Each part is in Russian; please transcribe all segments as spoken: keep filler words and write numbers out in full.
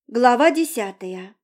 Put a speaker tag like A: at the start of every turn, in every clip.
A: Глава десятая.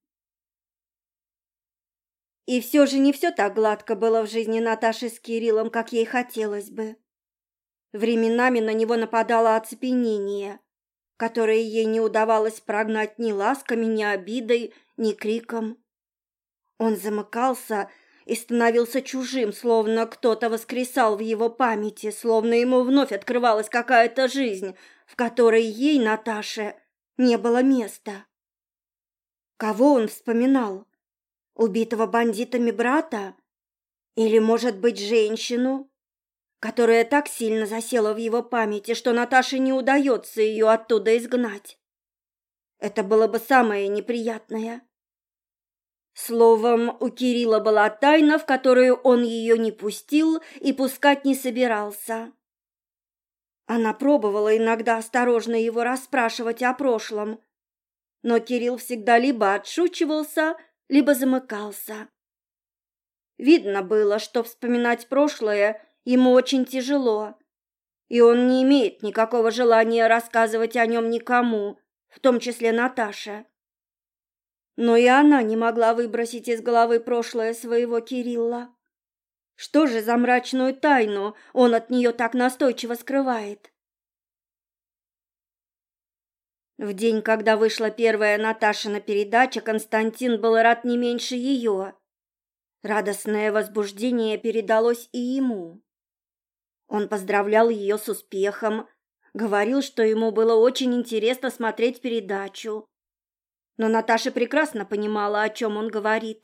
A: И все же не все так гладко было в жизни Наташи с Кириллом, как ей хотелось бы. Временами на него нападало оцепенение, которое ей не удавалось прогнать ни ласками, ни обидой, ни криком. Он замыкался и становился чужим, словно кто-то воскресал в его памяти, словно ему вновь открывалась какая-то жизнь, в которой ей, Наташе, не было места. Кого он вспоминал? Убитого бандитами брата? Или, может быть, женщину, которая так сильно засела в его памяти, что Наташе не удается ее оттуда изгнать? Это было бы самое неприятное. Словом, у Кирилла была тайна, в которую он ее не пустил и пускать не собирался. Она пробовала иногда осторожно его расспрашивать о прошлом, но Кирилл всегда либо отшучивался, либо замыкался. Видно было, что вспоминать прошлое ему очень тяжело, и он не имеет никакого желания рассказывать о нем никому, в том числе Наташе. Но и она не могла выбросить из головы прошлое своего Кирилла. Что же за мрачную тайну он от нее так настойчиво скрывает? В день, когда вышла первая Наташина передача, Константин был рад не меньше ее. Радостное возбуждение передалось и ему. Он поздравлял ее с успехом, говорил, что ему было очень интересно смотреть передачу. Но Наташа прекрасно понимала, о чем он говорит.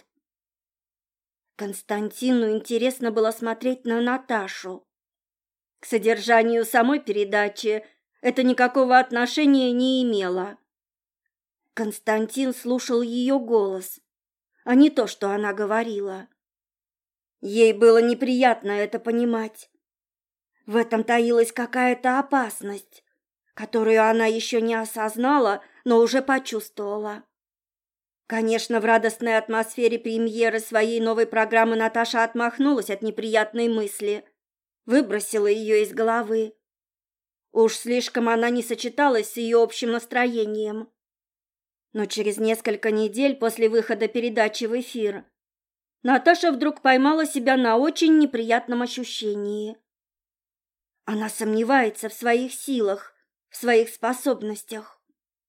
A: Константину интересно было смотреть на Наташу. К содержанию самой передачи это никакого отношения не имело. Константин слушал ее голос, а не то, что она говорила. Ей было неприятно это понимать. В этом таилась какая-то опасность, которую она еще не осознала, но уже почувствовала. Конечно, в радостной атмосфере премьеры своей новой программы Наташа отмахнулась от неприятной мысли, выбросила ее из головы. Уж слишком она не сочеталась с ее общим настроением. Но через несколько недель после выхода передачи в эфир Наташа вдруг поймала себя на очень неприятном ощущении. Она сомневается в своих силах, в своих способностях.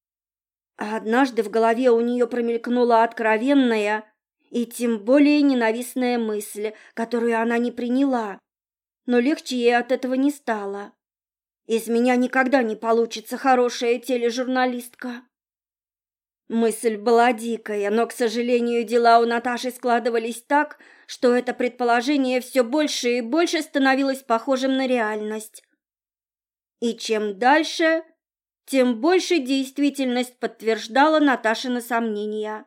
A: А однажды в голове у нее промелькнула откровенная и тем более ненавистная мысль, которую она не приняла, но легче ей от этого не стало. Из меня никогда не получится хорошая тележурналистка. Мысль была дикая, но, к сожалению, дела у Наташи складывались так, что это предположение все больше и больше становилось похожим на реальность. И чем дальше, тем больше действительность подтверждала Наташины сомнения.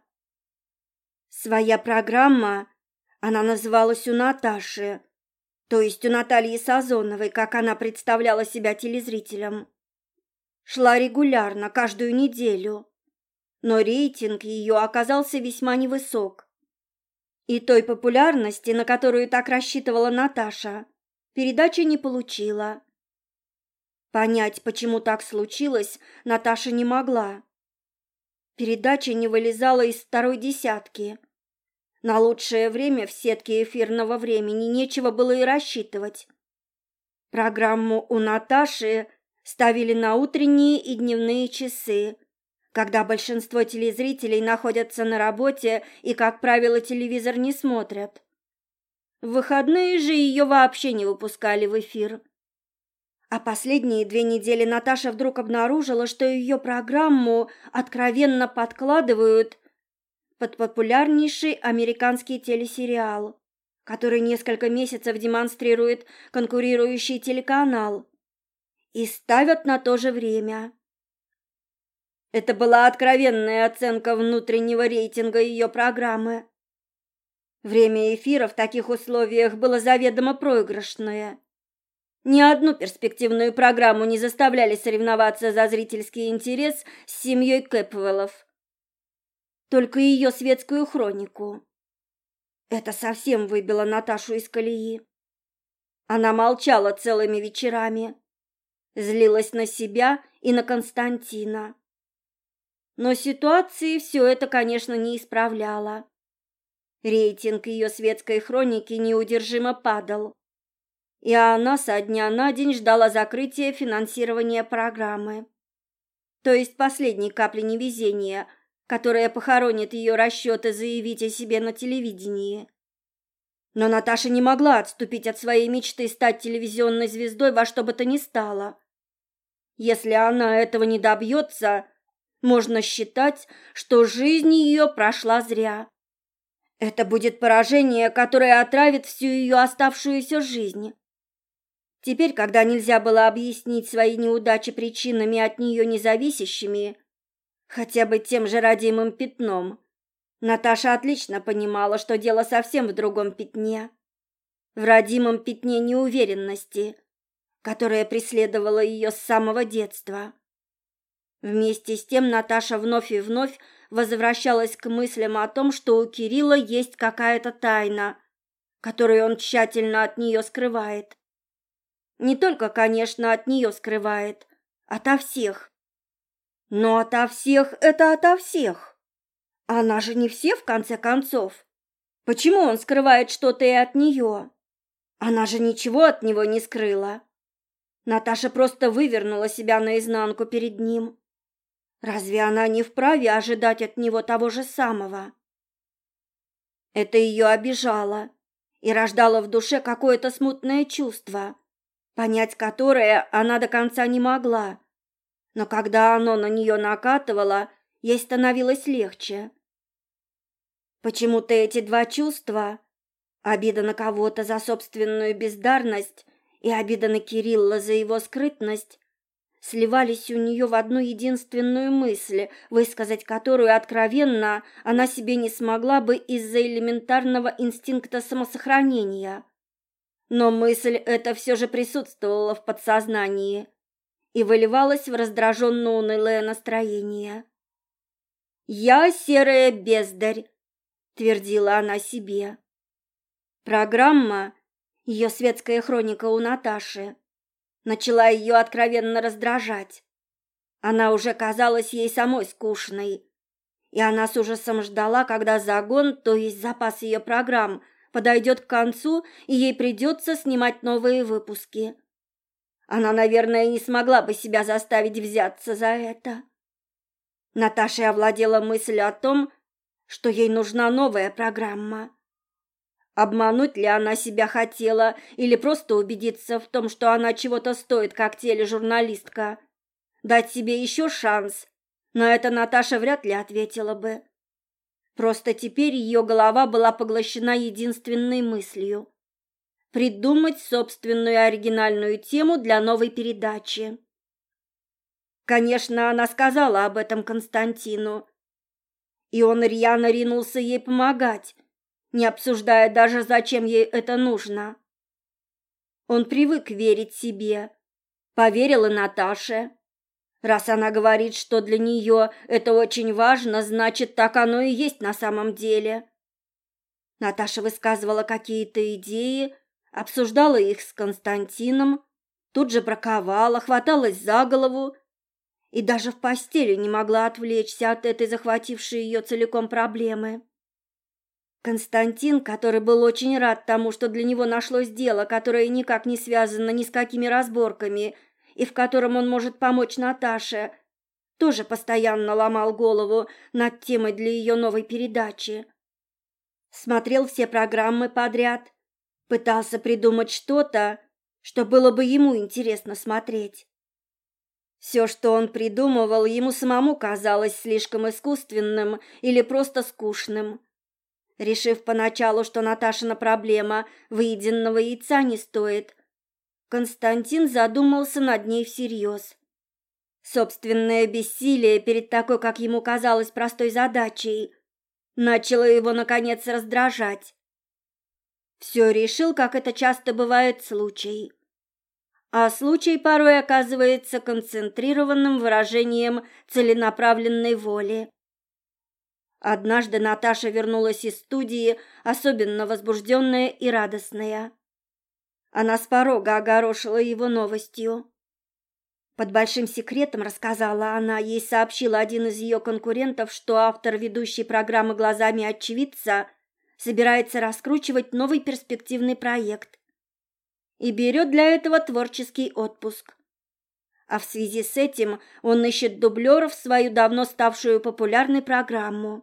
A: Своя программа, она называлась «У Наташи», то есть у Натальи Сазоновой, как она представляла себя телезрителям, шла регулярно, каждую неделю. Но рейтинг ее оказался весьма невысок. И той популярности, на которую так рассчитывала Наташа, передача не получила. Понять, почему так случилось, Наташа не могла. Передача не вылезала из второй десятки. На лучшее время в сетке эфирного времени нечего было и рассчитывать. Программу «У Наташи» ставили на утренние и дневные часы, когда большинство телезрителей находятся на работе и, как правило, телевизор не смотрят. В выходные же ее вообще не выпускали в эфир. А последние две недели Наташа вдруг обнаружила, что ее программу откровенно подкладывают под популярнейший американский телесериал, который несколько месяцев демонстрирует конкурирующий телеканал, и ставят на то же время. Это была откровенная оценка внутреннего рейтинга ее программы. Время эфира в таких условиях было заведомо проигрышное. Ни одну перспективную программу не заставляли соревноваться за зрительский интерес с семьей Кэпвеллов. Только ее светскую хронику. Это совсем выбило Наташу из колеи. Она молчала целыми вечерами, злилась на себя и на Константина. Но ситуации все это, конечно, не исправляло. Рейтинг ее светской хроники неудержимо падал, и она со дня на день ждала закрытия финансирования программы. То есть последней капли невезения, которая похоронит ее расчеты заявить о себе на телевидении. Но Наташа не могла отступить от своей мечты стать телевизионной звездой во что бы то ни стало. Если она этого не добьется, можно считать, что жизнь ее прошла зря. Это будет поражение, которое отравит всю ее оставшуюся жизнь. Теперь, когда нельзя было объяснить свои неудачи причинами от нее независящими, хотя бы тем же родимым пятном, Наташа отлично понимала, что дело совсем в другом пятне. В родимом пятне неуверенности, которое преследовало ее с самого детства. Вместе с тем Наташа вновь и вновь возвращалась к мыслям о том, что у Кирилла есть какая-то тайна, которую он тщательно от нее скрывает. Не только, конечно, от нее скрывает, ото всех. Но ото всех – это ото всех. Она же не все, в конце концов. Почему он скрывает что-то и от нее? Она же ничего от него не скрыла. Наташа просто вывернула себя наизнанку перед ним. Разве она не вправе ожидать от него того же самого? Это ее обижало и рождало в душе какое-то смутное чувство, понять которое она до конца не могла. Но когда оно на нее накатывало, ей становилось легче. Почему-то эти два чувства, обида на кого-то за собственную бездарность и обида на Кирилла за его скрытность, сливались у нее в одну единственную мысль, высказать которую откровенно она себе не смогла бы из-за элементарного инстинкта самосохранения. Но мысль эта все же присутствовала в подсознании и выливалась в раздраженно-унылое настроение. «Я серая бездарь», — твердила она себе. Программа, ее светская хроника у Наташи, начала ее откровенно раздражать. Она уже казалась ей самой скучной, и она с ужасом ждала, когда загон, то есть запас ее программ, подойдет к концу, и ей придется снимать новые выпуски. Она, наверное, не смогла бы себя заставить взяться за это. Наташей овладела мысль о том, что ей нужна новая программа. Обмануть ли она себя хотела или просто убедиться в том, что она чего-то стоит, как тележурналистка? Дать себе еще шанс? На это Наташа вряд ли ответила бы. Просто теперь ее голова была поглощена единственной мыслью – придумать собственную оригинальную тему для новой передачи. Конечно, она сказала об этом Константину, и он рьяно ринулся ей помогать, не обсуждая даже, зачем ей это нужно. Он привык верить себе, поверил и Наташе. Раз она говорит, что для нее это очень важно, значит, так оно и есть на самом деле. Наташа высказывала какие-то идеи, обсуждала их с Константином, тут же браковала, хваталась за голову и даже в постели не могла отвлечься от этой захватившей ее целиком проблемы. Константин, который был очень рад тому, что для него нашлось дело, которое никак не связано ни с какими разборками, и в котором он может помочь Наташе, тоже постоянно ломал голову над темой для ее новой передачи. Смотрел все программы подряд, пытался придумать что-то, что было бы ему интересно смотреть. Все, что он придумывал, ему самому казалось слишком искусственным или просто скучным. Решив поначалу, что Наташина проблема выеденного яйца не стоит, Константин задумался над ней всерьез. Собственное бессилие перед такой, как ему казалось, простой задачей начало его, наконец, раздражать. Все решил, как это часто бывает случай. А случай порой оказывается концентрированным выражением целенаправленной воли. Однажды Наташа вернулась из студии, особенно возбужденная и радостная. Она с порога огорошила его новостью. Под большим секретом, рассказала она, ей сообщил один из ее конкурентов, что автор ведущей программы «Глазами очевидца» собирается раскручивать новый перспективный проект и берет для этого творческий отпуск. А в связи с этим он ищет дублеров в свою давно ставшую популярной программу.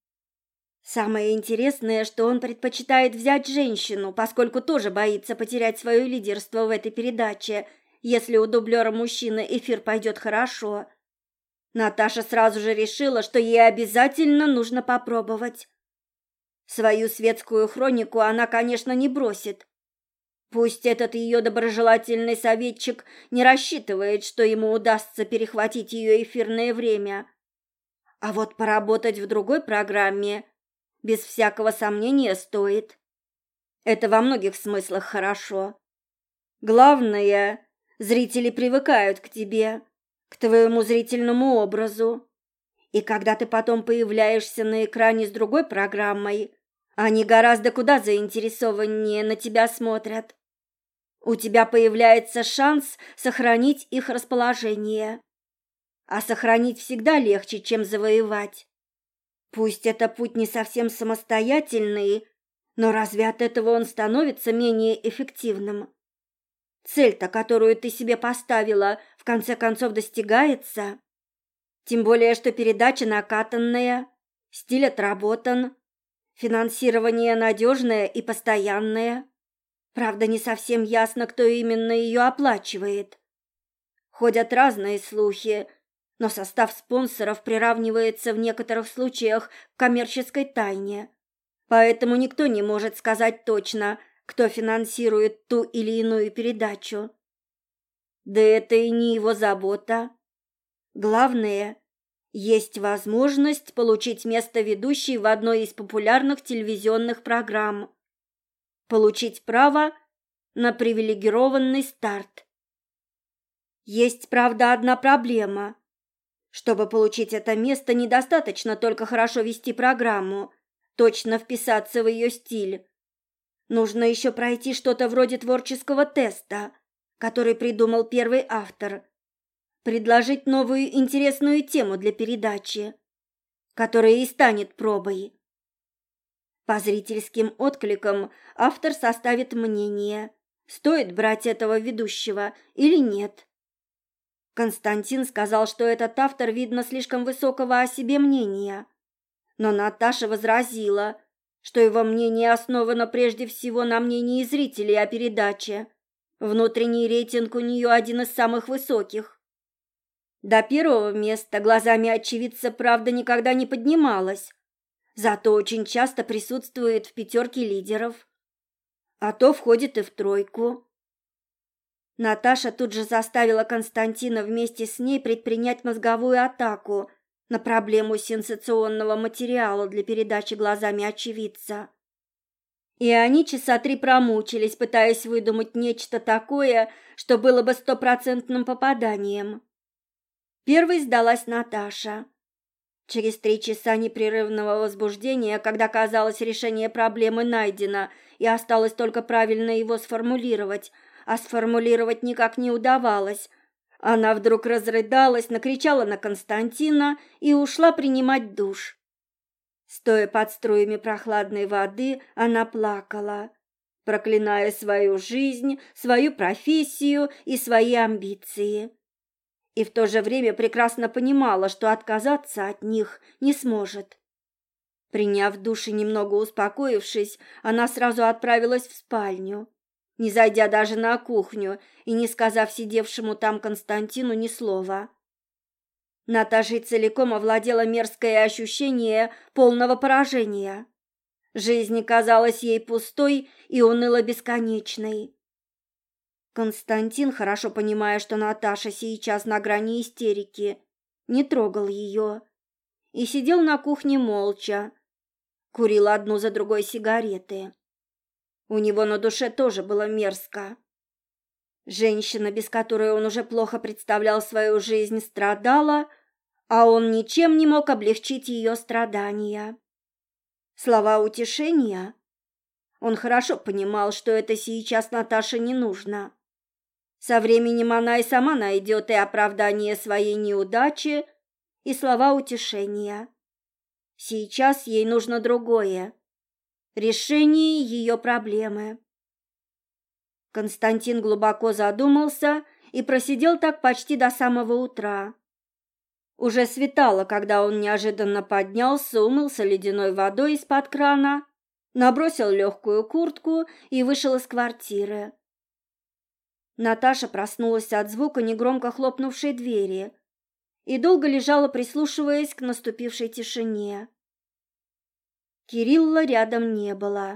A: Самое интересное, что он предпочитает взять женщину, поскольку тоже боится потерять свое лидерство в этой передаче, если у дублера мужчины эфир пойдет хорошо. Наташа сразу же решила, что ей обязательно нужно попробовать. Свою светскую хронику она, конечно, не бросит. Пусть этот ее доброжелательный советчик не рассчитывает, что ему удастся перехватить ее эфирное время. А вот поработать в другой программе без всякого сомнения стоит. Это во многих смыслах хорошо. Главное, зрители привыкают к тебе, к твоему зрительному образу. И когда ты потом появляешься на экране с другой программой, они гораздо куда заинтересованнее на тебя смотрят. У тебя появляется шанс сохранить их расположение. А сохранить всегда легче, чем завоевать. Пусть это путь не совсем самостоятельный, но разве от этого он становится менее эффективным? Цель-то, которую ты себе поставила, в конце концов достигается. Тем более, что передача накатанная, стиль отработан, финансирование надежное и постоянное. Правда, не совсем ясно, кто именно ее оплачивает. Ходят разные слухи, но состав спонсоров приравнивается в некоторых случаях к коммерческой тайне. Поэтому никто не может сказать точно, кто финансирует ту или иную передачу. Да это и не его забота. Главное, есть возможность получить место ведущей в одной из популярных телевизионных программ. Получить право на привилегированный старт. Есть, правда, одна проблема. Чтобы получить это место, недостаточно только хорошо вести программу, точно вписаться в ее стиль. Нужно еще пройти что-то вроде творческого теста, который придумал первый автор. Предложить новую интересную тему для передачи, которая и станет пробой. По зрительским откликам автор составит мнение, стоит брать этого ведущего или нет. Константин сказал, что этот автор, видно, слишком высокого о себе мнения. Но Наташа возразила, что его мнение основано прежде всего на мнении зрителей о передаче. Внутренний рейтинг у нее один из самых высоких. До первого места глазами очевидца, правда, никогда не поднималась, зато очень часто присутствует в пятерке лидеров, а то входит и в тройку. Наташа тут же заставила Константина вместе с ней предпринять мозговую атаку на проблему сенсационного материала для передачи глазами очевидца. И они часа три промучились, пытаясь выдумать нечто такое, что было бы стопроцентным попаданием. Первой сдалась Наташа. Через три часа непрерывного возбуждения, когда, казалось, решение проблемы найдено и осталось только правильно его сформулировать, а сформулировать никак не удавалось, она вдруг разрыдалась, накричала на Константина и ушла принимать душ. Стоя под струями прохладной воды, она плакала, проклиная свою жизнь, свою профессию и свои амбиции. И в то же время прекрасно понимала, что отказаться от них не сможет. Приняв душ и немного успокоившись, она сразу отправилась в спальню, не зайдя даже на кухню и не сказав сидевшему там Константину ни слова. Наташей целиком овладело мерзкое ощущение полного поражения. Жизнь казалась ей пустой и уныло бесконечной. Константин, хорошо понимая, что Наташа сейчас на грани истерики, не трогал ее и сидел на кухне молча, курил одну за другой сигареты. У него на душе тоже было мерзко. Женщина, без которой он уже плохо представлял свою жизнь, страдала, а он ничем не мог облегчить ее страдания. Слова утешения? Он хорошо понимал, что это сейчас Наташе не нужно. Со временем она и сама найдет и оправдание своей неудачи, и слова утешения. Сейчас ей нужно другое – решение ее проблемы. Константин глубоко задумался и просидел так почти до самого утра. Уже светало, когда он неожиданно поднялся, умылся ледяной водой из-под крана, набросил легкую куртку и вышел из квартиры. Наташа проснулась от звука негромко хлопнувшей двери и долго лежала, прислушиваясь к наступившей тишине. Кирилла рядом не было.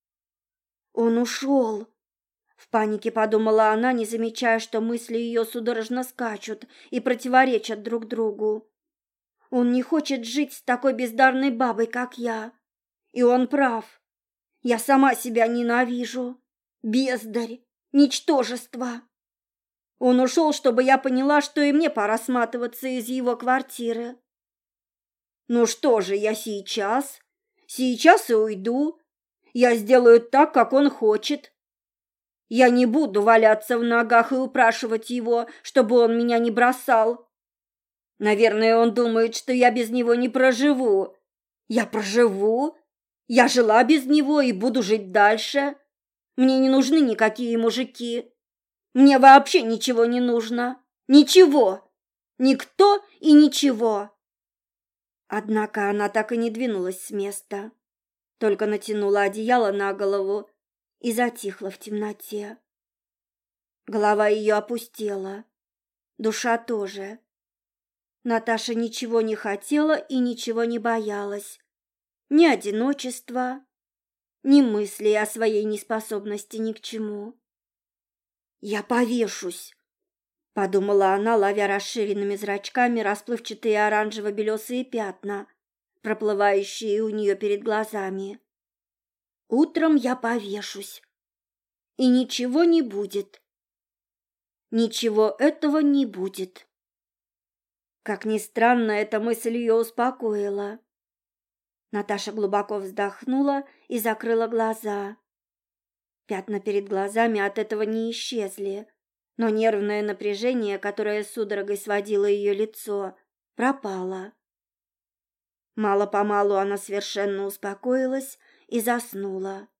A: «Он ушел!» В панике подумала она, не замечая, что мысли ее судорожно скачут и противоречат друг другу. «Он не хочет жить с такой бездарной бабой, как я. И он прав. Я сама себя ненавижу. Бездарь, ничтожество. Он ушел, чтобы я поняла, что и мне пора сматываться из его квартиры. Ну что же, я сейчас? Сейчас и уйду. Я сделаю так, как он хочет. Я не буду валяться в ногах и упрашивать его, чтобы он меня не бросал. Наверное, он думает, что я без него не проживу. Я проживу. Я жила без него и буду жить дальше. Мне не нужны никакие мужики. Мне вообще ничего не нужно. Ничего. Никто и ничего». Однако она так и не двинулась с места, только натянула одеяло на голову и затихла в темноте. Голова ее опустела, душа тоже. Наташа ничего не хотела и ничего не боялась. Ни одиночества, ни мысли о своей неспособности ни к чему. «Я повешусь», — подумала она, ловя расширенными зрачками расплывчатые оранжево-белесые пятна, проплывающие у нее перед глазами. «Утром я повешусь, и ничего не будет. Ничего этого не будет». Как ни странно, эта мысль ее успокоила. Наташа глубоко вздохнула и закрыла глаза. Пятна перед глазами от этого не исчезли, но нервное напряжение, которое судорогой сводило ее лицо, пропало. Мало-помалу она совершенно успокоилась и заснула.